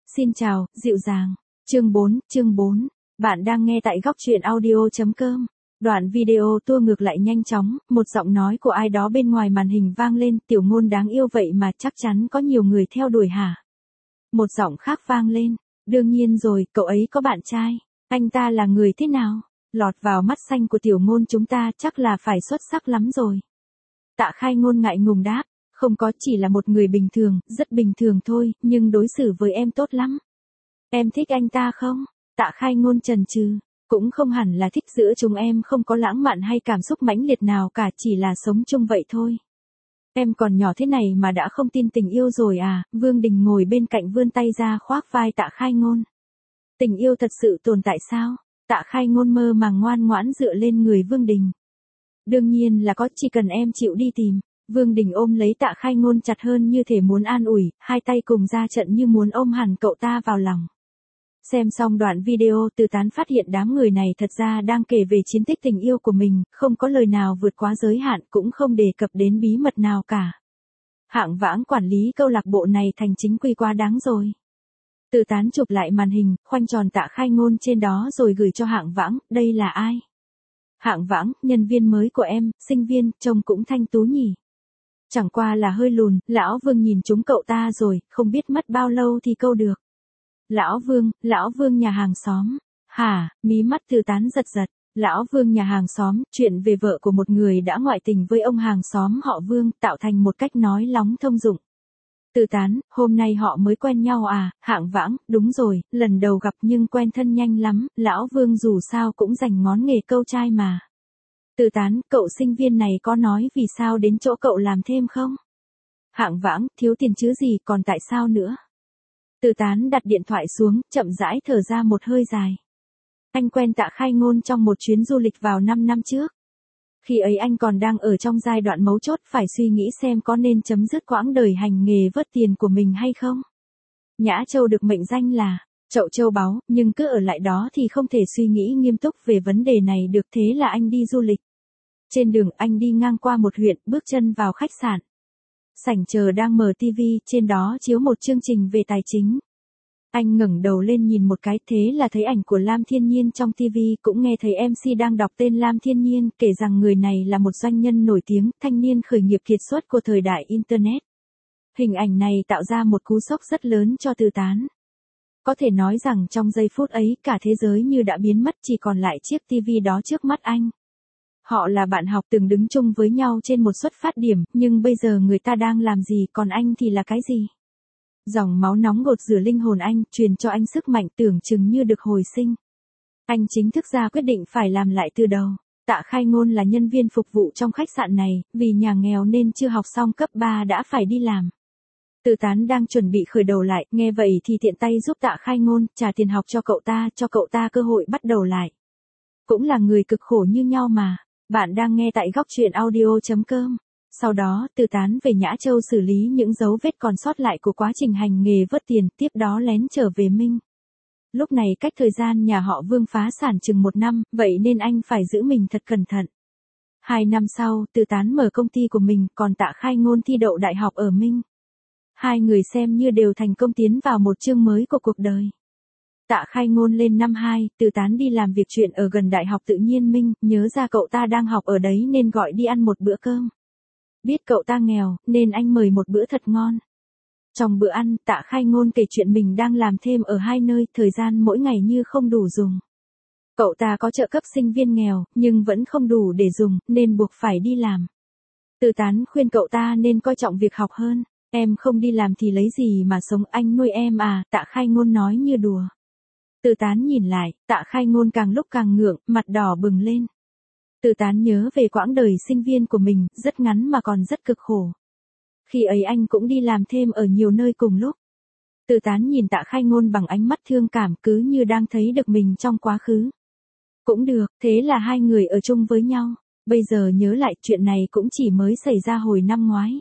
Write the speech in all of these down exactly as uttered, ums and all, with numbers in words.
Xin chào, dịu dàng. Chương bốn, chương bốn. Bạn đang nghe tại góc truyện audio.com. Đoạn video tua ngược lại nhanh chóng, một giọng nói của ai đó bên ngoài màn hình vang lên, Tiểu Ngôn đáng yêu vậy mà chắc chắn có nhiều người theo đuổi hả? Một giọng khác vang lên, đương nhiên rồi, cậu ấy có bạn trai. Anh ta là người thế nào? Lọt vào mắt xanh của Tiểu Ngôn chúng ta chắc là phải xuất sắc lắm rồi. Tạ Khai Ngôn ngại ngùng đáp, không có, chỉ là một người bình thường, rất bình thường thôi, nhưng đối xử với em tốt lắm. Em thích anh ta không? Tạ Khai Ngôn chần chừ, cũng không hẳn là thích, giữa chúng em không có lãng mạn hay cảm xúc mãnh liệt nào cả, chỉ là sống chung vậy thôi. Em còn nhỏ thế này mà đã không tin tình yêu rồi à? Vương Đình ngồi bên cạnh vươn tay ra khoác vai Tạ Khai Ngôn. Tình yêu thật sự tồn tại sao? Tạ Khai Ngôn mơ màng ngoan ngoãn dựa lên người Vương Đình. Đương nhiên là có, chỉ cần em chịu đi tìm. Vương Đình ôm lấy Tạ Khai Ngôn chặt hơn như thể muốn an ủi, hai tay cùng ra trận như muốn ôm hẳn cậu ta vào lòng. Xem xong đoạn video, Từ Tán phát hiện đám người này thật ra đang kể về chiến tích tình yêu của mình, không có lời nào vượt quá giới hạn, cũng không đề cập đến bí mật nào cả. Hạng Vãng quản lý câu lạc bộ này thành chính quy quá đáng rồi. Từ Tán chụp lại màn hình, khoanh tròn Tạ Khai Ngôn trên đó rồi gửi cho Hạng Vãng, đây là ai? Hạng Vãng, nhân viên mới của em, sinh viên, trông cũng thanh tú nhỉ. Chẳng qua là hơi lùn, Lão Vương nhìn chúng cậu ta rồi, không biết mất bao lâu thì câu được. Lão Vương, Lão Vương nhà hàng xóm. Hả, mí mắt Từ Tán giật giật. Lão Vương nhà hàng xóm, chuyện về vợ của một người đã ngoại tình với ông hàng xóm họ Vương, tạo thành một cách nói lóng thông dụng. Từ Tán, hôm nay họ mới quen nhau à? Hạng Vãng, đúng rồi, lần đầu gặp nhưng quen thân nhanh lắm, Lão Vương dù sao cũng dành ngón nghề câu trai mà. Từ Tán, cậu sinh viên này có nói vì sao đến chỗ cậu làm thêm không? Hạng Vãng, thiếu tiền chứ gì, còn tại sao nữa? Từ Tán đặt điện thoại xuống, chậm rãi thở ra một hơi dài. Anh quen Tạ Khai Ngôn trong một chuyến du lịch vào năm năm trước. Khi ấy anh còn đang ở trong giai đoạn mấu chốt, phải suy nghĩ xem có nên chấm dứt quãng đời hành nghề vớt tiền của mình hay không. Nhã Châu được mệnh danh là chậu châu báu, nhưng cứ ở lại đó thì không thể suy nghĩ nghiêm túc về vấn đề này được, thế là anh đi du lịch. Trên đường anh đi ngang qua một huyện, bước chân vào khách sạn. Sảnh chờ đang mở tivi, trên đó chiếu một chương trình về tài chính. Anh ngẩng đầu lên nhìn một cái, thế là thấy ảnh của Lam Thiên Nhiên trong tivi, cũng nghe thấy em xê đang đọc tên Lam Thiên Nhiên, kể rằng người này là một doanh nhân nổi tiếng, thanh niên khởi nghiệp kiệt xuất của thời đại Internet. Hình ảnh này tạo ra một cú sốc rất lớn cho Từ Tán. Có thể nói rằng trong giây phút ấy, cả thế giới như đã biến mất, chỉ còn lại chiếc tivi đó trước mắt anh. Họ là bạn học từng đứng chung với nhau trên một xuất phát điểm, nhưng bây giờ người ta đang làm gì, còn anh thì là cái gì? Dòng máu nóng gột rửa linh hồn anh, truyền cho anh sức mạnh tưởng chừng như được hồi sinh. Anh chính thức ra quyết định phải làm lại từ đầu. Tạ Khai Ngôn là nhân viên phục vụ trong khách sạn này, vì nhà nghèo nên chưa học xong cấp ba đã phải đi làm. Từ Tán đang chuẩn bị khởi đầu lại, nghe vậy thì tiện tay giúp Tạ Khai Ngôn, trả tiền học cho cậu ta, cho cậu ta cơ hội bắt đầu lại. Cũng là người cực khổ như nhau mà. Bạn đang nghe tại góc truyện audio.com. Sau đó, Từ Tán về Nhã Châu xử lý những dấu vết còn sót lại của quá trình hành nghề vớt tiền, tiếp đó lén trở về Minh. Lúc này cách thời gian nhà họ Vương phá sản chừng một năm, vậy nên anh phải giữ mình thật cẩn thận. Hai năm sau, Từ Tán mở công ty của mình, còn Tạ Khai Ngôn thi đậu đại học ở Minh. Hai người xem như đều thành công tiến vào một chương mới của cuộc đời. Tạ Khai Ngôn lên năm hai, Từ Tán đi làm việc chuyện ở gần Đại học Tự nhiên Minh, nhớ ra cậu ta đang học ở đấy nên gọi đi ăn một bữa cơm. Biết cậu ta nghèo, nên anh mời một bữa thật ngon. Trong bữa ăn, Tạ Khai Ngôn kể chuyện mình đang làm thêm ở hai nơi, thời gian mỗi ngày như không đủ dùng. Cậu ta có trợ cấp sinh viên nghèo, nhưng vẫn không đủ để dùng, nên buộc phải đi làm. Từ Tán khuyên cậu ta nên coi trọng việc học hơn. Em không đi làm thì lấy gì mà sống, anh nuôi em à, Tạ Khai Ngôn nói như đùa. Từ Tán nhìn lại, Tạ Khai Ngôn càng lúc càng ngượng, mặt đỏ bừng lên. Từ Tán nhớ về quãng đời sinh viên của mình, rất ngắn mà còn rất cực khổ. Khi ấy anh cũng đi làm thêm ở nhiều nơi cùng lúc. Từ Tán nhìn Tạ Khai Ngôn bằng ánh mắt thương cảm, cứ như đang thấy được mình trong quá khứ. Cũng được, thế là hai người ở chung với nhau. Bây giờ nhớ lại, chuyện này cũng chỉ mới xảy ra hồi năm ngoái.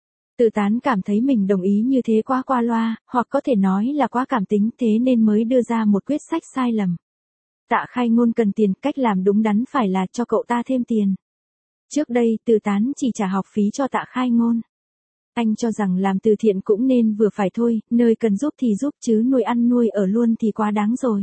Từ Tán cảm thấy mình đồng ý như thế quá qua loa, hoặc có thể nói là quá cảm tính, thế nên mới đưa ra một quyết sách sai lầm. Tạ Khai Ngôn cần tiền, cách làm đúng đắn phải là cho cậu ta thêm tiền. Trước đây, Từ Tán chỉ trả học phí cho Tạ Khai Ngôn. Anh cho rằng làm từ thiện cũng nên vừa phải thôi, nơi cần giúp thì giúp chứ nuôi ăn nuôi ở luôn thì quá đáng rồi.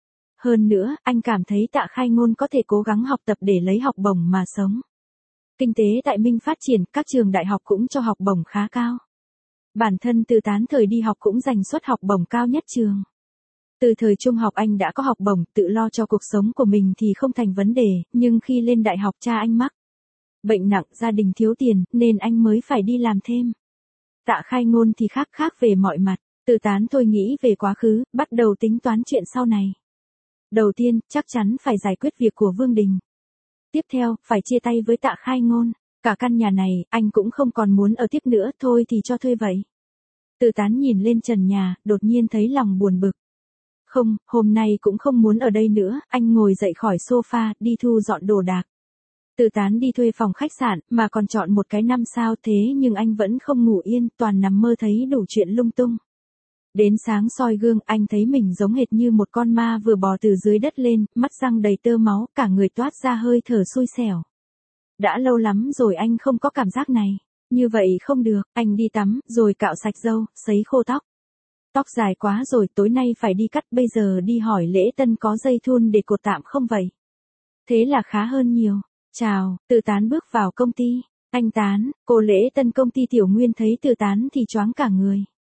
Hơn nữa, anh cảm thấy Tạ Khai Ngôn có thể cố gắng học tập để lấy học bổng mà sống. Kinh tế tại Minh phát triển, các trường đại học cũng cho học bổng khá cao. Bản thân Từ Tán thời đi học cũng giành suất học bổng cao nhất trường. Từ thời trung học anh đã có học bổng, tự lo cho cuộc sống của mình thì không thành vấn đề, nhưng khi lên đại học cha anh mắc bệnh nặng, gia đình thiếu tiền, nên anh mới phải đi làm thêm. Tạ Khai Ngôn thì khác khác về mọi mặt, Từ Tán thôi nghĩ về quá khứ, bắt đầu tính toán chuyện sau này. Đầu tiên, chắc chắn phải giải quyết việc của Vương Đình. Tiếp theo, phải chia tay với Tạ Khai Ngôn. Cả căn nhà này, anh cũng không còn muốn ở tiếp nữa, thôi thì cho thuê vậy. Từ Tán nhìn lên trần nhà, đột nhiên thấy lòng buồn bực. Không, hôm nay cũng không muốn ở đây nữa, anh ngồi dậy khỏi sofa, đi thu dọn đồ đạc. Từ Tán đi thuê phòng khách sạn, mà còn chọn một cái năm sao thế nhưng anh vẫn không ngủ yên, toàn nằm mơ thấy đủ chuyện lung tung. Đến sáng soi gương, anh thấy mình giống hệt như một con ma vừa bò từ dưới đất lên, mắt răng đầy tơ máu, cả người toát ra hơi thở xui xẻo. Đã lâu lắm rồi anh không có cảm giác này. Như vậy không được, anh đi tắm, rồi cạo sạch râu, sấy khô tóc. Tóc dài quá rồi, tối nay phải đi cắt, bây giờ đi hỏi Lễ Tân có dây thun để cột tạm không vậy? Thế là khá hơn nhiều. Chào, Từ Tán bước vào công ty. Anh Tán, cô Lễ Tân công ty Tiểu Nguyên thấy Từ Tán thì choáng cả người.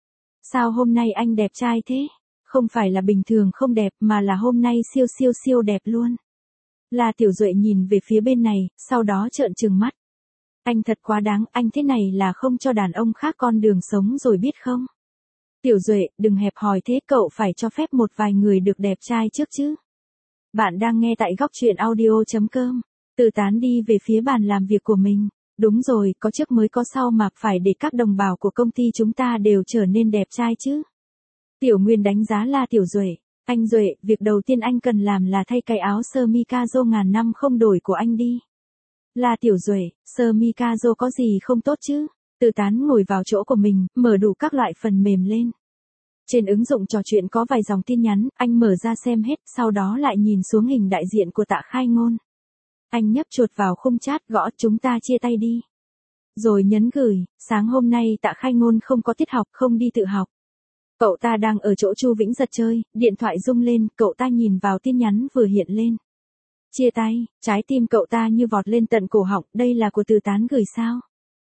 Sao hôm nay anh đẹp trai thế? Không phải là bình thường không đẹp mà là hôm nay siêu siêu siêu đẹp luôn. La Tiểu Duệ nhìn về phía bên này, sau đó trợn trừng mắt. Anh thật quá đáng, anh thế này là không cho đàn ông khác con đường sống rồi biết không? Tiểu Duệ, đừng hẹp hòi thế, cậu phải cho phép một vài người được đẹp trai trước chứ. Bạn đang nghe tại góc truyện audio.com. Từ Tán đi về phía bàn làm việc của mình. Đúng rồi, có trước mới có sau mà, phải để các đồng bào của công ty chúng ta đều trở nên đẹp trai chứ. Tiểu Nguyên đánh giá La Tiểu Duệ. Anh Duệ, việc đầu tiên anh cần làm là thay cái áo sơ mi Kazo ngàn năm không đổi của anh đi. La Tiểu Duệ, sơ mi Kazo có gì không tốt chứ? Từ Tán ngồi vào chỗ của mình, mở đủ các loại phần mềm lên. Trên ứng dụng trò chuyện có vài dòng tin nhắn, anh mở ra xem hết, sau đó lại nhìn xuống hình đại diện của Tạ Khai Ngôn. Anh nhấp chuột vào khung chat, gõ chúng ta chia tay đi. Rồi nhấn gửi. Sáng hôm nay Tạ Khai Ngôn không có tiết học, không đi tự học. Cậu ta đang ở chỗ Chu Vĩnh Giật chơi, điện thoại rung lên, cậu ta nhìn vào tin nhắn vừa hiện lên. Chia tay, trái tim cậu ta như vọt lên tận cổ họng, đây là của Từ Tán gửi sao?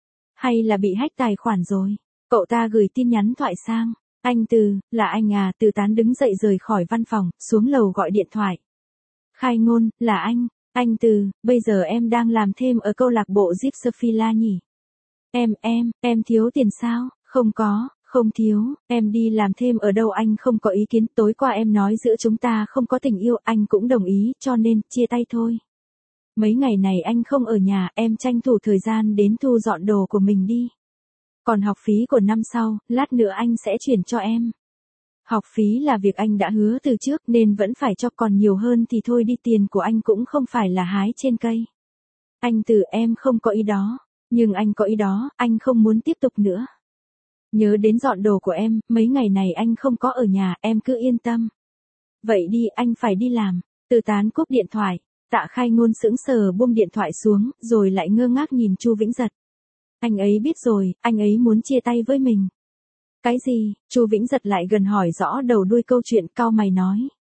Hay là bị hack tài khoản rồi? Cậu ta gửi tin nhắn thoại sang. Anh Từ, là anh à? Từ Tán đứng dậy rời khỏi văn phòng, xuống lầu gọi điện thoại. Khai Ngôn, là anh. Anh Từ, bây giờ em đang làm thêm ở câu lạc bộ Gypsophila nhỉ? Em, em, em thiếu tiền sao? Không có, không thiếu, em đi làm thêm ở đâu anh không có ý kiến, tối qua em nói giữa chúng ta không có tình yêu, anh cũng đồng ý, cho nên, chia tay thôi. Mấy ngày này anh không ở nhà, em tranh thủ thời gian đến thu dọn đồ của mình đi. Còn học phí của năm sau, lát nữa anh sẽ chuyển cho em. Học phí là việc anh đã hứa từ trước nên vẫn phải cho, còn nhiều hơn thì thôi đi, tiền của anh cũng không phải là hái trên cây. Anh Từ, em không có ý đó, nhưng anh có ý đó, anh không muốn tiếp tục nữa. Nhớ đến dọn đồ của em, mấy ngày này anh không có ở nhà, em cứ yên tâm. Vậy đi, anh phải đi làm. Từ Tán cúp điện thoại. Tạ Khai Ngôn sững sờ buông điện thoại xuống, rồi lại ngơ ngác nhìn Chu Vĩnh Giật. Anh ấy biết rồi, anh ấy muốn chia tay với mình. Cái gì? Chu Vĩnh Giật lại gần hỏi rõ đầu đuôi câu chuyện, cau mày nói.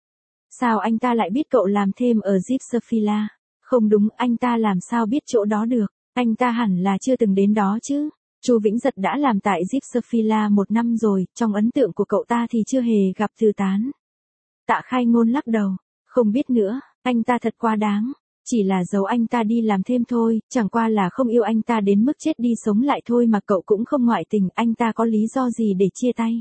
Sao anh ta lại biết cậu làm thêm ở Gypsophila? Không đúng, anh ta làm sao biết chỗ đó được? Anh ta hẳn là chưa từng đến đó chứ. Chu Vĩnh Giật đã làm tại Gypsophila một năm rồi, trong ấn tượng của cậu ta thì chưa hề gặp Từ Tán. Tạ Khai Ngôn lắc đầu. Không biết nữa, anh ta thật quá đáng. Chỉ là giấu anh ta đi làm thêm thôi, chẳng qua là không yêu anh ta đến mức chết đi sống lại thôi mà cậu cũng không ngoại tình, anh ta có lý do gì để chia tay.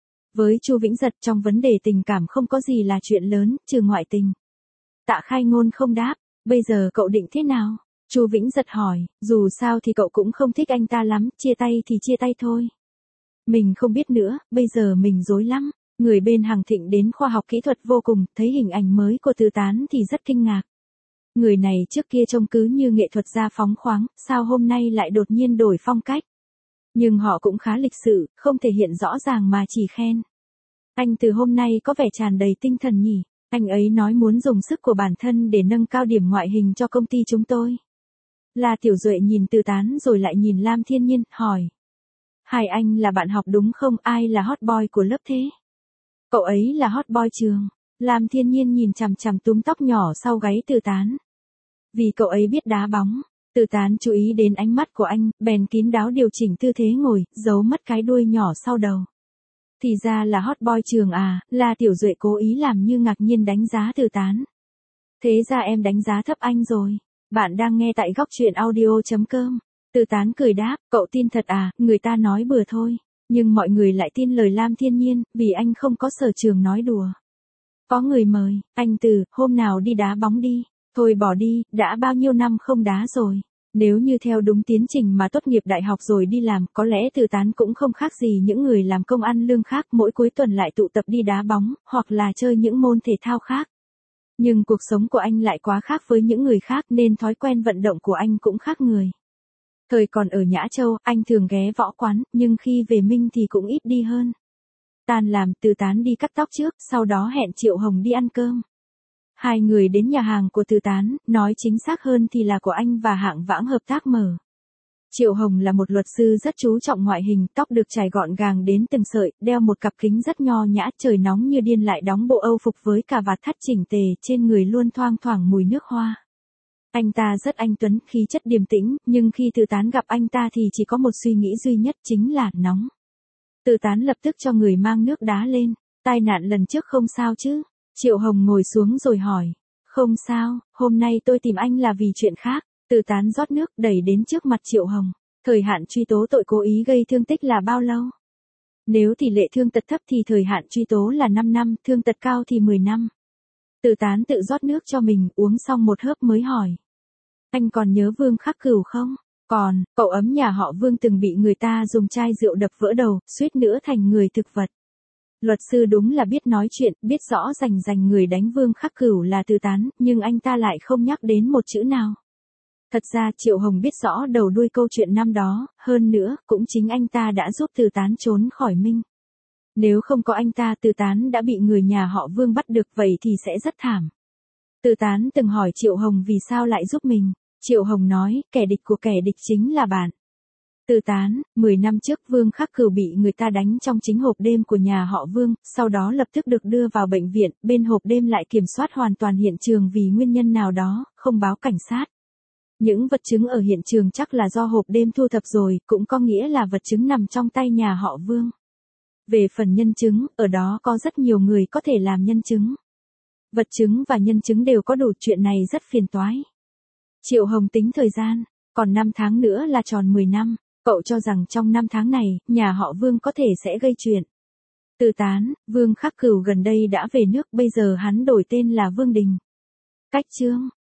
Với Chu Vĩnh Giật trong vấn đề tình cảm không có gì là chuyện lớn, trừ ngoại tình. Tạ Khai Ngôn không đáp, bây giờ cậu định thế nào? Chu Vĩnh Giật hỏi, dù sao thì cậu cũng không thích anh ta lắm, chia tay thì chia tay thôi. Mình không biết nữa, bây giờ mình rối lắm. Người bên Hằng Thịnh đến khoa học kỹ thuật vô cùng, thấy hình ảnh mới của Từ Tán thì rất kinh ngạc. Người này trước kia trông cứ như nghệ thuật gia phóng khoáng, sao hôm nay lại đột nhiên đổi phong cách. Nhưng họ cũng khá lịch sự, không thể hiện rõ ràng mà chỉ khen. Anh Từ hôm nay có vẻ tràn đầy tinh thần nhỉ, anh ấy nói muốn dùng sức của bản thân để nâng cao điểm ngoại hình cho công ty chúng tôi. La Tiểu Duệ nhìn Từ Tán rồi lại nhìn Lam Thiên Nhiên, hỏi. Hai anh là bạn học đúng không? Ai là hot boy của lớp thế? Cậu ấy là hot boy trường. Lam Thiên Nhiên nhìn chằm chằm túm tóc nhỏ sau gáy Từ Tán. Vì cậu ấy biết đá bóng. Từ Tán chú ý đến ánh mắt của anh, bèn kín đáo điều chỉnh tư thế ngồi, giấu mất cái đuôi nhỏ sau đầu. Thì ra là hot boy trường à, là Tiểu Duệ cố ý làm như ngạc nhiên đánh giá Từ Tán. Thế ra em đánh giá thấp anh rồi. Bạn đang nghe tại góc truyện audio.com. Từ Tán cười đáp, cậu tin thật à, người ta nói bừa thôi. Nhưng mọi người lại tin lời Lam Thiên Nhiên, vì anh không có sở trường nói đùa. Có người mời, anh Từ, hôm nào đi đá bóng đi. Thôi bỏ đi, đã bao nhiêu năm không đá rồi. Nếu như theo đúng tiến trình mà tốt nghiệp đại học rồi đi làm, có lẽ Từ Tán cũng không khác gì những người làm công ăn lương khác, mỗi cuối tuần lại tụ tập đi đá bóng, hoặc là chơi những môn thể thao khác. Nhưng cuộc sống của anh lại quá khác với những người khác nên thói quen vận động của anh cũng khác người. Thời còn ở Nhã Châu, anh thường ghé võ quán, nhưng khi về Minh thì cũng ít đi hơn. Tan làm, Từ Tán đi cắt tóc trước, sau đó hẹn Triệu Hồng đi ăn cơm. Hai người đến nhà hàng của Từ Tán, nói chính xác hơn thì là của anh và Hạng Vãng hợp tác mở. Triệu Hồng là một luật sư rất chú trọng ngoại hình, tóc được chải gọn gàng đến từng sợi, đeo một cặp kính rất nho nhã, trời nóng như điên lại đóng bộ Âu phục với cà vạt thắt chỉnh tề, trên người luôn thoang thoảng mùi nước hoa. Anh ta rất anh tuấn, khí chất điềm tĩnh, nhưng khi Từ Tán gặp anh ta thì chỉ có một suy nghĩ duy nhất chính là nóng. Từ Tán lập tức cho người mang nước đá lên. Tai nạn lần trước không sao chứ? Triệu Hồng ngồi xuống rồi hỏi. Không sao, hôm nay tôi tìm anh là vì chuyện khác. Từ Tán rót nước đẩy đến trước mặt Triệu Hồng. Thời hạn truy tố tội cố ý gây thương tích là bao lâu? Nếu tỷ lệ thương tật thấp thì thời hạn truy tố là năm năm, thương tật cao thì mười năm. Từ Tán tự rót nước cho mình, uống xong một hớp mới hỏi. Anh còn nhớ Vương Khắc Cửu không? Còn, cậu ấm nhà họ Vương từng bị người ta dùng chai rượu đập vỡ đầu, suýt nữa thành người thực vật. Luật sư đúng là biết nói chuyện, biết rõ rành rành người đánh Vương Khắc Cửu là Từ Tán, nhưng anh ta lại không nhắc đến một chữ nào. Thật ra Triệu Hồng biết rõ đầu đuôi câu chuyện năm đó, hơn nữa, cũng chính anh ta đã giúp Từ Tán trốn khỏi Minh. Nếu không có anh ta, Từ Tán đã bị người nhà họ Vương bắt được, vậy thì sẽ rất thảm. Từ Tán từng hỏi Triệu Hồng vì sao lại giúp mình. Triệu Hồng nói, kẻ địch của kẻ địch chính là bạn. Từ Tán, mười năm trước Vương Khắc Cửu bị người ta đánh trong chính hộp đêm của nhà họ Vương, sau đó lập tức được đưa vào bệnh viện, bên hộp đêm lại kiểm soát hoàn toàn hiện trường vì nguyên nhân nào đó, không báo cảnh sát. Những vật chứng ở hiện trường chắc là do hộp đêm thu thập rồi, cũng có nghĩa là vật chứng nằm trong tay nhà họ Vương. Về phần nhân chứng, ở đó có rất nhiều người có thể làm nhân chứng. Vật chứng và nhân chứng đều có đủ, chuyện này rất phiền toái. Triệu Hồng tính thời gian, còn năm tháng nữa là tròn mười năm, cậu cho rằng trong năm tháng này, nhà họ Vương có thể sẽ gây chuyện. Từ Tán, Vương Khắc Cửu gần đây đã về nước, bây giờ hắn đổi tên là Vương Đình. Cách chương